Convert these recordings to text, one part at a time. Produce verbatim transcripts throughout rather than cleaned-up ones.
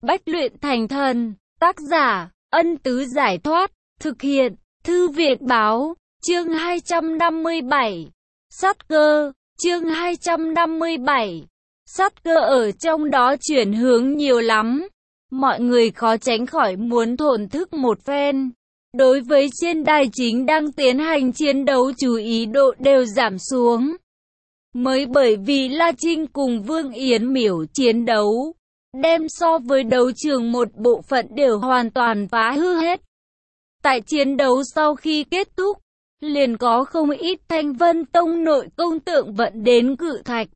Bách luyện thành thần. Tác giả, Ân Tứ Giải Thoát. Thực hiện, Thư viện Báo. Chương hai trăm năm mươi bảy. Sát cơ. Chương hai trăm năm mươi bảy. Sát cơ ở trong đó chuyển hướng nhiều lắm. Mọi người khó tránh khỏi muốn thổn thức một phen. Đối với trên đài chính đang tiến hành chiến đấu, chú ý độ đều giảm xuống. Mới bởi vì La Trinh cùng Vương Yến Miểu chiến đấu, đem so với đấu trường một bộ phận đều hoàn toàn phá hư hết. Tại chiến đấu sau khi kết thúc, liền có không ít Thanh Vân Tông nội công tượng vận đến cự thạch.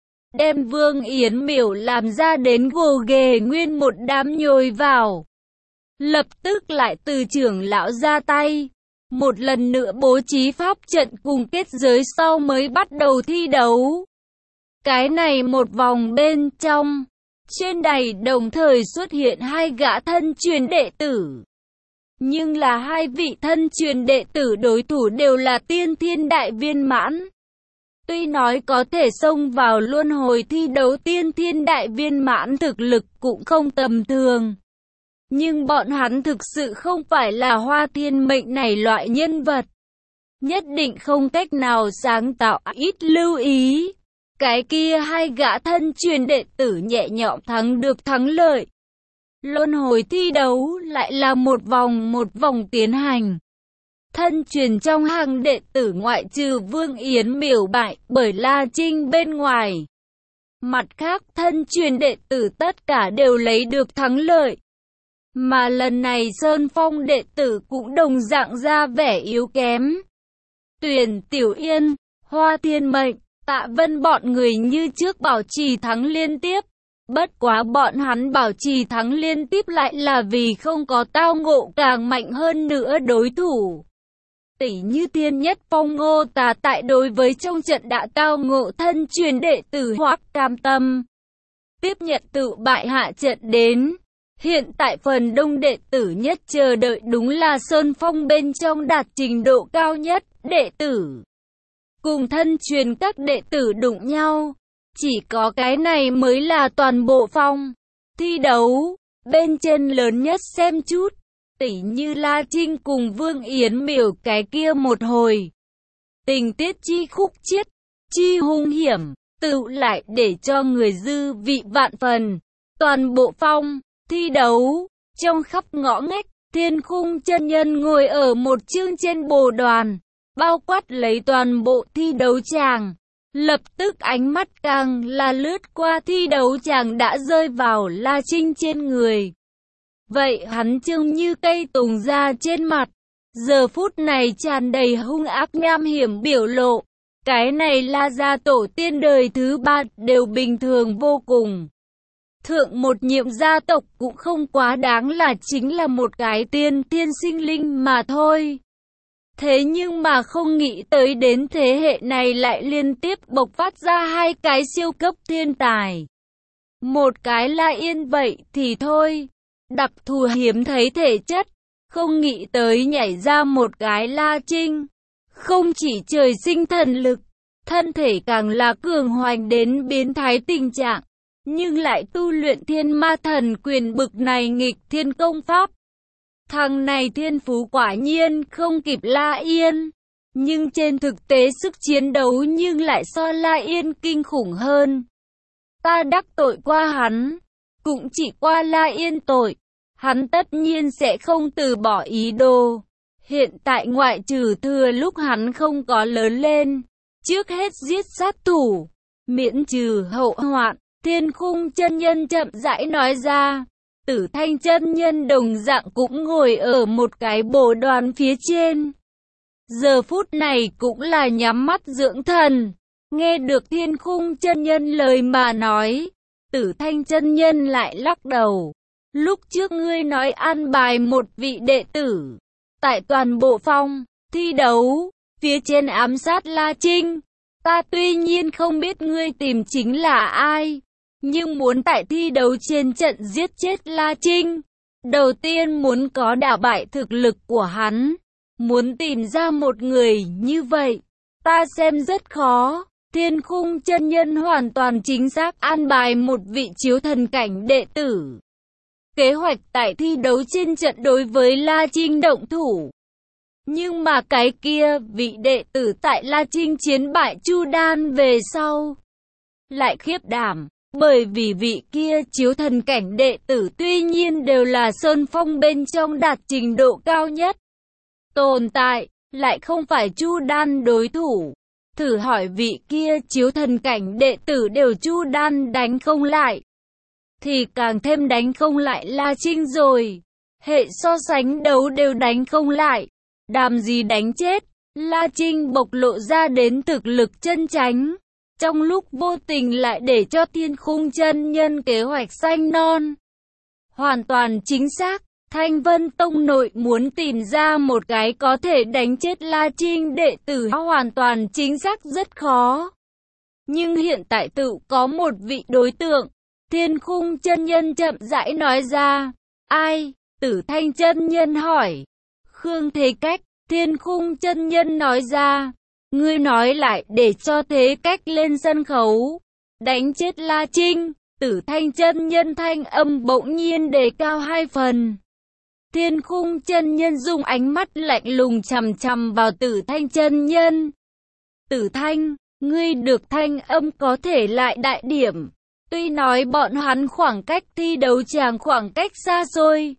Đem Vương Yến Miểu làm ra đến gồ ghề nguyên một đám nhồi vào. Lập tức lại từ trưởng lão ra tay. Một lần nữa bố trí pháp trận cùng kết giới sau mới bắt đầu thi đấu. Cái này một vòng bên trong, trên đài đồng thời xuất hiện hai gã thân truyền đệ tử. Nhưng là hai vị thân truyền đệ tử đối thủ đều là tiên thiên đại viên mãn. Tuy nói có thể xông vào luân hồi thi đấu, tiên thiên đại viên mãn thực lực cũng không tầm thường. Nhưng bọn hắn thực sự không phải là Hoa Thiên Mệnh này loại nhân vật. Nhất định không cách nào sáng tạo, ít lưu ý. Cái kia hai gã thân truyền đệ tử nhẹ nhõm thắng được thắng lợi. Luân hồi thi đấu lại là một vòng một vòng tiến hành. Thân truyền trong hàng đệ tử ngoại trừ Vương Yến Miểu bại bởi La Trinh bên ngoài. Mặt khác thân truyền đệ tử tất cả đều lấy được thắng lợi. Mà lần này Sơn Phong đệ tử cũng đồng dạng ra vẻ yếu kém. Tuyền Tiểu Yên, Hoa Thiên Mệnh, Tạ Vân bọn người như trước bảo trì thắng liên tiếp. Bất quá bọn hắn bảo trì thắng liên tiếp lại là vì không có tao ngộ càng mạnh hơn nữa đối thủ. Tỷ như Thiên Nhất Phong Ngô Tà tại đối với trong trận đã tao ngộ thân truyền đệ tử Hoắc Cam Tâm. Tiếp nhận tự bại hạ trận đến. Hiện tại phần đông đệ tử nhất chờ đợi đúng là Sơn Phong bên trong đạt trình độ cao nhất, đệ tử. Cùng thân truyền các đệ tử đụng nhau. Chỉ có cái này mới là toàn bộ phong. Thi đấu, bên trên lớn nhất xem chút. Tỷ như La Trinh cùng Vương Yến Miểu cái kia một hồi. Tình tiết chi khúc chiết, chi hung hiểm, tự lại để cho người dư vị vạn phần. Toàn bộ phong. Thi đấu, trong khắp ngõ ngách, Thiên Khung chân nhân ngồi ở một chương trên bồ đoàn, bao quát lấy toàn bộ thi đấu tràng. Lập tức ánh mắt càng là lướt qua thi đấu tràng đã rơi vào La Trinh trên người. Vậy hắn trông như cây tùng ra trên mặt, giờ phút này tràn đầy hung ác nham hiểm biểu lộ. Cái này La gia tổ tiên đời thứ ba đều bình thường vô cùng. Thượng một nhiệm gia tộc cũng không quá đáng là chính là một cái tiên thiên sinh linh mà thôi. Thế nhưng mà không nghĩ tới đến thế hệ này lại liên tiếp bộc phát ra hai cái siêu cấp thiên tài. Một cái La Yên vậy thì thôi, đặc thù hiếm thấy thể chất, không nghĩ tới nhảy ra một cái La Trinh. Không chỉ trời sinh thần lực, thân thể càng là cường hoành đến biến thái tình trạng. Nhưng lại tu luyện Thiên Ma Thần Quyền bực này nghịch thiên công pháp. Thằng này thiên phú quả nhiên không kịp La Yên. Nhưng trên thực tế sức chiến đấu nhưng lại so La Yên kinh khủng hơn. Ta đắc tội qua hắn, cũng chỉ qua La Yên tội. Hắn tất nhiên sẽ không từ bỏ ý đồ. Hiện tại ngoại trừ thừa lúc hắn không có lớn lên, trước hết giết sát thủ, miễn trừ hậu hoạn. Thiên Khung chân nhân chậm rãi nói ra. Tử Thanh chân nhân đồng dạng cũng ngồi ở một cái bồ đoàn phía trên. Giờ phút này cũng là nhắm mắt dưỡng thần. Nghe được Thiên Khung chân nhân lời mà nói, Tử Thanh chân nhân lại lắc đầu. Lúc trước ngươi nói an bài một vị đệ tử tại toàn bộ phong thi đấu, phía trên ám sát La Trinh. Ta tuy nhiên không biết ngươi tìm chính là ai, nhưng muốn tại thi đấu trên trận giết chết La Trinh, đầu tiên muốn có đả bại thực lực của hắn. Muốn tìm ra một người như vậy, ta xem rất khó. Thiên Khung chân nhân hoàn toàn chính xác an bài một vị chiếu thần cảnh đệ tử. kế hoạch tại thi đấu trên trận đối với La Trinh động thủ. Nhưng mà cái kia, vị đệ tử tại La Trinh chiến bại Chu Đan về sau, lại khiếp đảm, bởi vì vị kia chiếu thần cảnh đệ tử tuy nhiên đều là sơn phong bên trong đạt trình độ cao nhất tồn tại, lại không phải Chu Đan đối thủ. Thử hỏi vị kia chiếu thần cảnh đệ tử đều Chu Đan đánh không lại, thì càng thêm đánh không lại La Trinh rồi. Hệ so sánh đấu đều đánh không lại, đàm gì đánh chết. La Trinh bộc lộ ra đến thực lực chân chánh, trong lúc vô tình lại để cho Thiên Khung chân nhân kế hoạch xanh non. Hoàn toàn chính xác, Thanh Vân Tông nội muốn tìm ra một cái có thể đánh chết La Trinh đệ tử hoàn toàn chính xác rất khó. Nhưng hiện tại tự có một vị đối tượng, Thiên Khung chân nhân chậm rãi nói ra. Ai? Tử Thanh chân nhân hỏi. Khương Thế Cách. Thiên Khung chân nhân nói ra. Ngươi nói lại để cho Thế Cách lên sân khấu đánh chết La Trinh. Tử Thanh chân nhân thanh âm bỗng nhiên đề cao hai phần. Thiên Khung chân nhân dùng ánh mắt lạnh lùng chằm chằm vào Tử Thanh chân nhân. Tử Thanh, ngươi được thanh âm có thể lại đại điểm. Tuy nói bọn hắn khoảng cách thi đấu chàng khoảng cách xa xôi,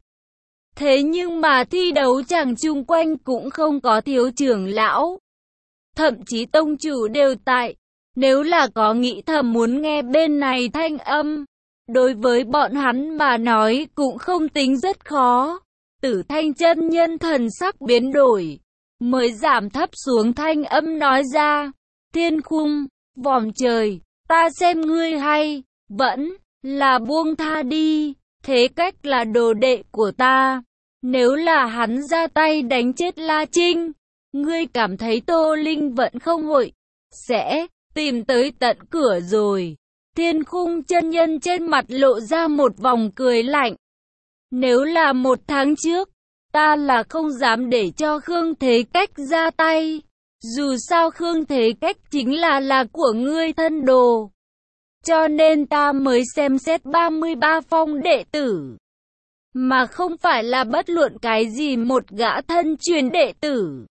thế nhưng mà thi đấu chàng chung quanh cũng không có thiếu trưởng lão. Thậm chí tông chủ đều tại. Nếu là có nghĩ thầm muốn nghe bên này thanh âm, đối với bọn hắn mà nói cũng không tính rất khó. Tử Thanh chân nhân thần sắc biến đổi, mới giảm thấp xuống thanh âm nói ra. Thiên Khung, vòm trời, ta xem ngươi hay, vẫn là buông tha đi. Thế Cách là đồ đệ của ta. Nếu là hắn ra tay đánh chết La Trinh, ngươi cảm thấy Tô Linh vẫn không hội sẽ tìm tới tận cửa rồi. Thiên Khung chân nhân trên mặt lộ ra một vòng cười lạnh. Nếu là một tháng trước, ta là không dám để cho Khương Thế Cách ra tay. Dù sao Khương Thế Cách chính là là của ngươi thân đồ. Cho nên ta mới xem xét ba mươi ba phong đệ tử, mà không phải là bất luận cái gì một gã thân truyền đệ tử.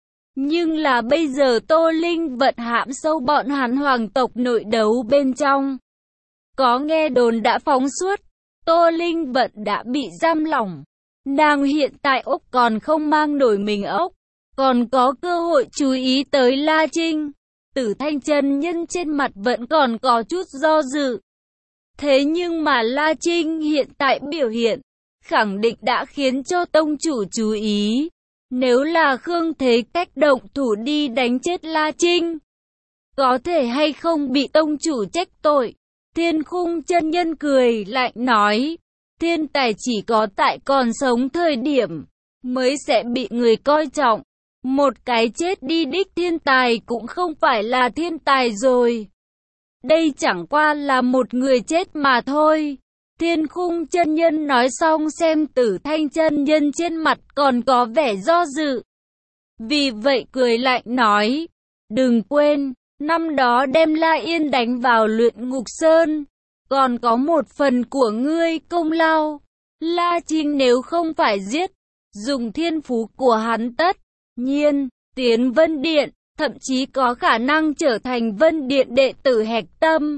Nhưng là bây giờ Tô Linh vận hãm sâu bọn hắn hoàng tộc nội đấu bên trong. Có nghe đồn đã phóng suốt, Tô Linh vận đã bị giam lỏng. Nàng hiện tại ốc còn không mang nổi mình ốc, còn có cơ hội chú ý tới La Trinh. Tử Thanh chân nhân trên mặt vẫn còn có chút do dự. Thế nhưng mà La Trinh hiện tại biểu hiện, khẳng định đã khiến cho tông chủ chú ý. Nếu là Khương Thế Cách động thủ đi đánh chết La Trinh, có thể hay không bị tông chủ trách tội? Thiên Khung chân nhân cười lạnh nói. Thiên tài chỉ có tại còn sống thời điểm mới sẽ bị người coi trọng. Một cái chết đi đích thiên tài cũng không phải là thiên tài rồi. Đây chẳng qua là một người chết mà thôi. Thiên Khung chân nhân nói xong xem Tử Thanh chân nhân trên mặt còn có vẻ do dự. Vì vậy cười lạnh nói. Đừng quên, năm đó đem La Yên đánh vào luyện ngục sơn, còn có một phần của ngươi công lao. La Trinh nếu không phải giết, dùng thiên phú của hắn tất nhiên tiến Vân Điện, thậm chí có khả năng trở thành Vân Điện đệ tử hạch tâm.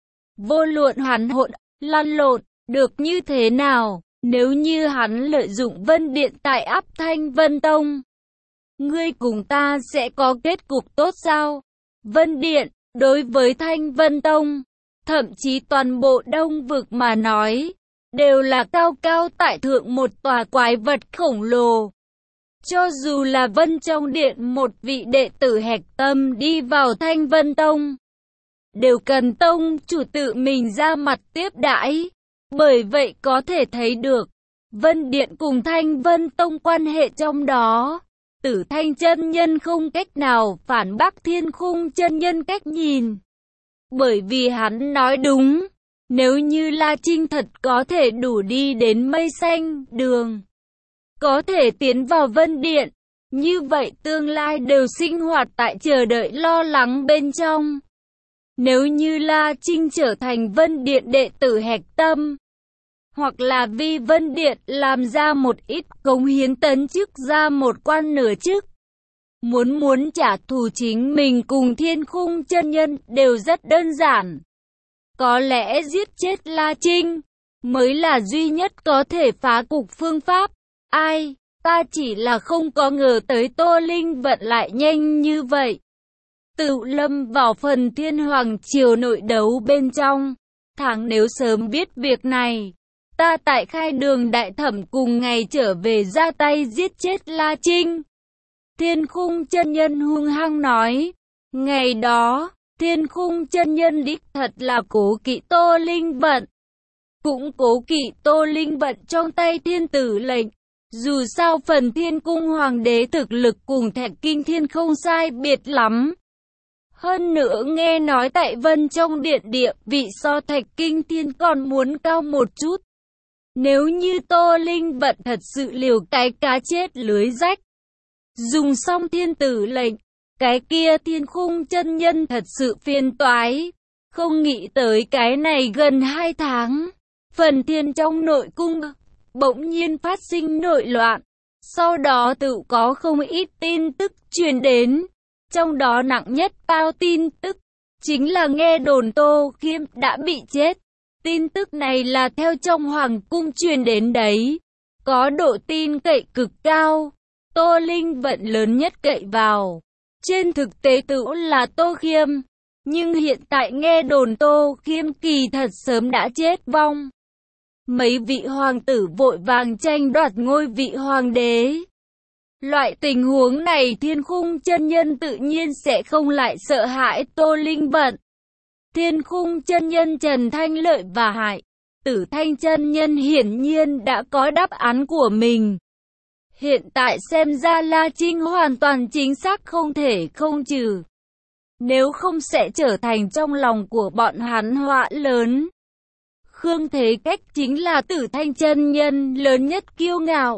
Vô luận hắn hỗn lăn lộn được như thế nào, nếu như hắn lợi dụng Vân Điện tại áp Thanh Vân Tông, ngươi cùng ta sẽ có kết cục tốt sao? Vân Điện, đối với Thanh Vân Tông, thậm chí toàn bộ Đông Vực mà nói, đều là cao cao tại thượng một tòa quái vật khổng lồ. Cho dù là Vân trong Điện một vị đệ tử hạch tâm đi vào Thanh Vân Tông, đều cần tông chủ tự mình ra mặt tiếp đãi. Bởi vậy có thể thấy được, Vân Điện cùng Thanh Vân Tông quan hệ trong đó. Tử Thanh chân nhân không cách nào phản bác Thiên Khung chân nhân cách nhìn. Bởi vì hắn nói đúng, nếu như La Trinh thật có thể đủ đi đến mây xanh đường, có thể tiến vào Vân Điện, như vậy tương lai đều sinh hoạt tại chờ đợi lo lắng bên trong. Nếu như La Trinh trở thành Vân Điện đệ tử hạch tâm, hoặc là vì Vân Điện làm ra một ít cống hiến tấn chức ra một quan nửa chức. Muốn muốn trả thù chính mình cùng Thiên Khung chân nhân đều rất đơn giản. Có lẽ giết chết La Trinh mới là duy nhất có thể phá cục phương pháp. Ai, ta chỉ là không có ngờ tới Tô Linh Vận lại nhanh như vậy. Tự lâm vào phần Thiên Hoàng Triều nội đấu bên trong. Thằng nếu sớm biết việc này, ta tại khai đường đại thẩm cùng ngày trở về ra tay giết chết La Trinh. Thiên Khung chân nhân hung hăng nói. Ngày đó, Thiên Khung chân nhân đích thật là cố kỵ Tô Linh Vận. Cũng cố kỵ Tô Linh Vận trong tay thiên tử lệnh. Dù sao phần Thiên Cung Hoàng đế thực lực cùng Thạch Kinh Thiên không sai biệt lắm. Hơn nữa nghe nói tại Vân trong điện địa vị so Thạch Kinh Thiên còn muốn cao một chút. Nếu như Tô Linh Vận thật sự liều cái cá chết lưới rách, dùng xong thiên tử lệnh, cái kia Thiên Khung chân nhân thật sự phiền toái. Không nghĩ tới cái này gần hai tháng, phần thiên trong nội cung bỗng nhiên phát sinh nội loạn. Sau đó tự có không ít tin tức truyền đến. Trong đó nặng nhất bao tin tức chính là nghe đồn Tô Khiêm đã bị chết. Tin tức này là theo trong hoàng cung truyền đến đấy, có độ tin cậy cực cao. Tô Linh Vận lớn nhất cậy vào. Trên thực tế tự là Tô Khiêm, nhưng hiện tại nghe đồn Tô Khiêm kỳ thật sớm đã chết vong. Mấy vị hoàng tử vội vàng tranh đoạt ngôi vị hoàng đế. Loại tình huống này Thiên Khung chân nhân tự nhiên sẽ không lại sợ hãi Tô Linh Vận. Thiên Khung chân nhân Trần Thanh Lợi và Hải Tử Thanh chân nhân hiển nhiên đã có đáp án của mình. Hiện tại xem ra La Trinh hoàn toàn chính xác không thể không trừ. Nếu không sẽ trở thành trong lòng của bọn hắn họa lớn. Khương Thế Cách chính là Tử Thanh chân nhân lớn nhất kiêu ngạo.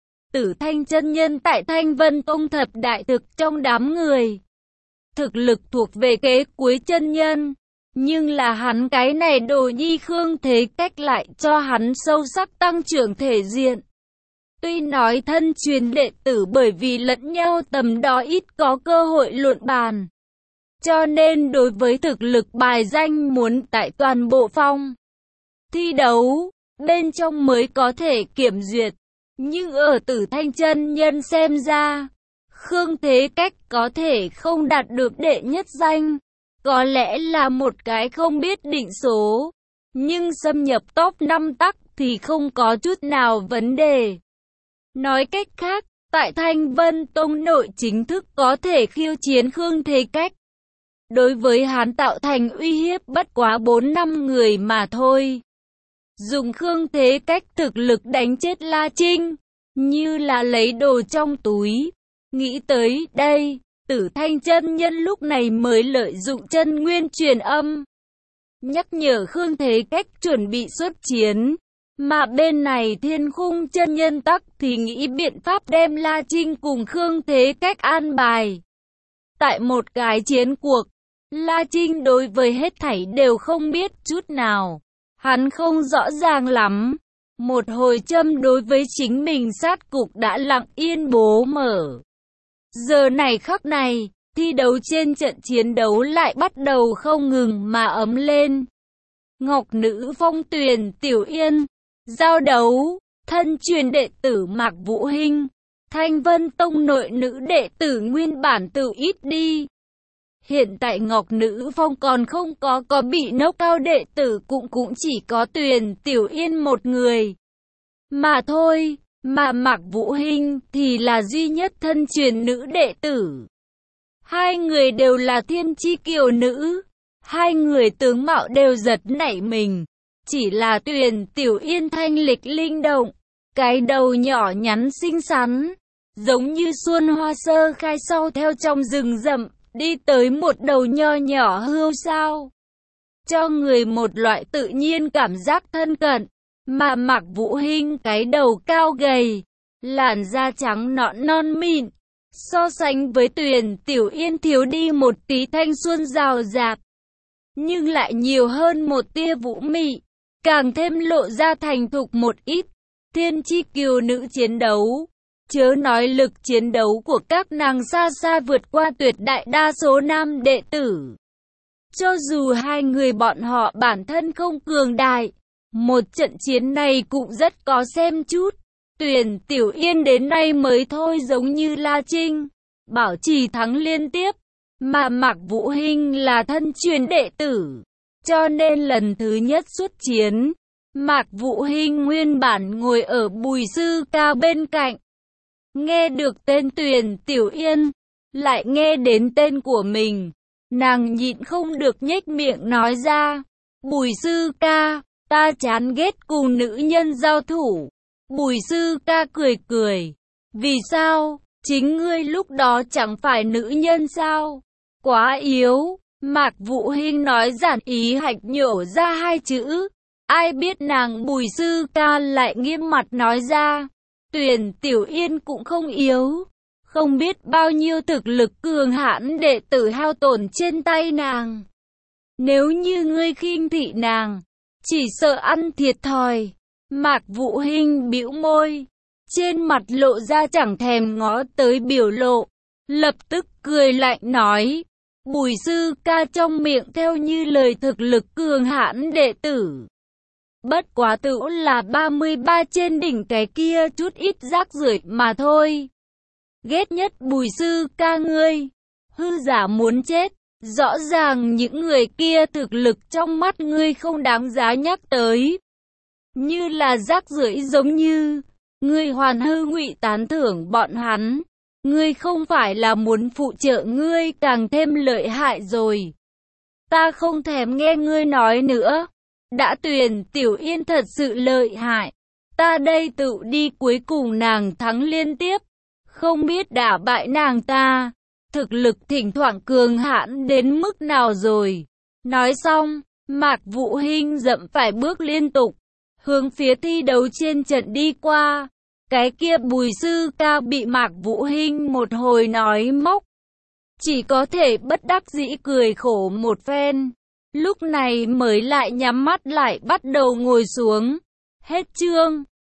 Tử Thanh chân nhân tại Thanh Vân Tông thập đại thực trong đám người. Thực lực thuộc về kế cuối chân nhân. Nhưng là hắn cái này đồ nhi Khương Thế Cách lại cho hắn sâu sắc tăng trưởng thể diện. Tuy nói thân truyền đệ tử bởi vì lẫn nhau tầm đó ít có cơ hội luận bàn. Cho nên đối với thực lực bài danh muốn tại toàn bộ phong thi đấu, bên trong mới có thể kiểm duyệt. Nhưng ở Tử Thanh chân nhân xem ra, Khương Thế Cách có thể không đạt được đệ nhất danh. Có lẽ là một cái không biết định số. Nhưng xâm nhập top năm tắc thì không có chút nào vấn đề. Nói cách khác, tại Thanh Vân Tông nội chính thức có thể khiêu chiến Khương Thế Cách. Đối với hắn tạo thành uy hiếp bất quá bốn năm người mà thôi. Dùng Khương Thế Cách thực lực đánh chết La Trinh, như là lấy đồ trong túi. Nghĩ tới đây, Tử Thanh chân nhân lúc này mới lợi dụng chân nguyên truyền âm. Nhắc nhở Khương Thế Cách chuẩn bị xuất chiến. Mà bên này Thiên Khung chân nhân tắc thì nghĩ biện pháp đem La Trinh cùng Khương Thế Cách an bài. Tại một cái chiến cuộc, La Trinh đối với hết thảy đều không biết chút nào. Hắn không rõ ràng lắm. Một hồi châm đối với chính mình sát cục đã lặng yên bố mở. Giờ này khắc này, thi đấu trên trận chiến đấu lại bắt đầu không ngừng mà ấm lên. Ngọc Nữ Phong Tuyền Tiểu Yên, giao đấu, thân truyền đệ tử Mạc Vũ Hinh, Thanh Vân Tông nội nữ đệ tử nguyên bản tự ít đi. Hiện tại Ngọc Nữ Phong còn không có có bị nốc cao đệ tử cũng cũng chỉ có Tuyền Tiểu Yên một người. Mà thôi, mà Mạc Vũ Hinh thì là duy nhất thân truyền nữ đệ tử. Hai người đều là thiên chi kiều nữ. Hai người tướng mạo đều giật nảy mình. Chỉ là Tuyền Tiểu Yên thanh lịch linh động. Cái đầu nhỏ nhắn xinh xắn. Giống như xuân hoa sơ khai sau theo trong rừng rậm. Đi tới một đầu nho nhỏ hươu sao. Cho người một loại tự nhiên cảm giác thân cận. Mà Mạc Vũ Hinh cái đầu cao gầy. Làn da trắng nõn non mịn. So sánh với Tuyền Tiểu Yên thiếu đi một tí thanh xuân rào rạt. Nhưng lại nhiều hơn một tia vũ mị. càng thêm lộ ra thành thục một ít. Thiên chi kiều nữ chiến đấu, chớ nói lực chiến đấu của các nàng xa xa vượt qua tuyệt đại đa số nam đệ tử. Cho dù hai người bọn họ bản thân không cường đại, một trận chiến này cũng rất có xem chút. Tuyển Tiểu Yên đến nay mới thôi giống như La Trinh, bảo trì thắng liên tiếp, mà Mạc Vũ Hinh là thân truyền đệ tử, cho nên lần thứ nhất xuất chiến, Mạc Vũ Hinh nguyên bản ngồi ở Bùi Sư Ca bên cạnh. Nghe được tên Tuyển Tiểu Yên, lại nghe đến tên của mình, nàng nhịn không được nhếch miệng nói ra, Bùi Sư Ca, ta chán ghét cùng nữ nhân giao thủ. Bùi Sư Ca cười cười, vì sao, chính ngươi lúc đó chẳng phải nữ nhân sao, quá yếu. Mạc Vũ Hinh nói giản ý hạch nhổ ra hai chữ, ai biết nàng Bùi Sư Ca lại nghiêm mặt nói ra, Tuyển Tiểu Yên cũng không yếu, không biết bao nhiêu thực lực cường hãn đệ tử hao tổn trên tay nàng. Nếu như ngươi khinh thị nàng, chỉ sợ ăn thiệt thòi. Mạc Vũ Hinh bĩu môi, trên mặt lộ ra chẳng thèm ngó tới biểu lộ, lập tức cười lạnh nói, Bùi Sư Ca trong miệng theo như lời thực lực cường hãn đệ tử. Bất quá tựu là ba mươi ba trên đỉnh cái kia chút ít rác rưởi mà thôi. Ghét nhất Bùi Sư Ca ngươi, hư giả muốn chết, rõ ràng những người kia thực lực trong mắt ngươi không đáng giá nhắc tới. Như là rác rưởi giống như, ngươi hoàn hư ngụy tán thưởng bọn hắn, ngươi không phải là muốn phụ trợ ngươi càng thêm lợi hại rồi. Ta không thèm nghe ngươi nói nữa, đã Tuyển Tiểu Yên thật sự lợi hại, ta đây tự đi cuối cùng nàng thắng liên tiếp, không biết đả bại nàng ta, thực lực thỉnh thoảng cường hãn đến mức nào rồi. Nói xong, Mạc Vũ Hinh dậm phải bước liên tục, hướng phía thi đấu trên trận đi qua. Cái kia Bùi Sư Ca bị Mạc Vũ Hinh một hồi nói móc, chỉ có thể bất đắc dĩ cười khổ một phen, lúc này mới lại nhắm mắt lại bắt đầu ngồi xuống. Hết chương.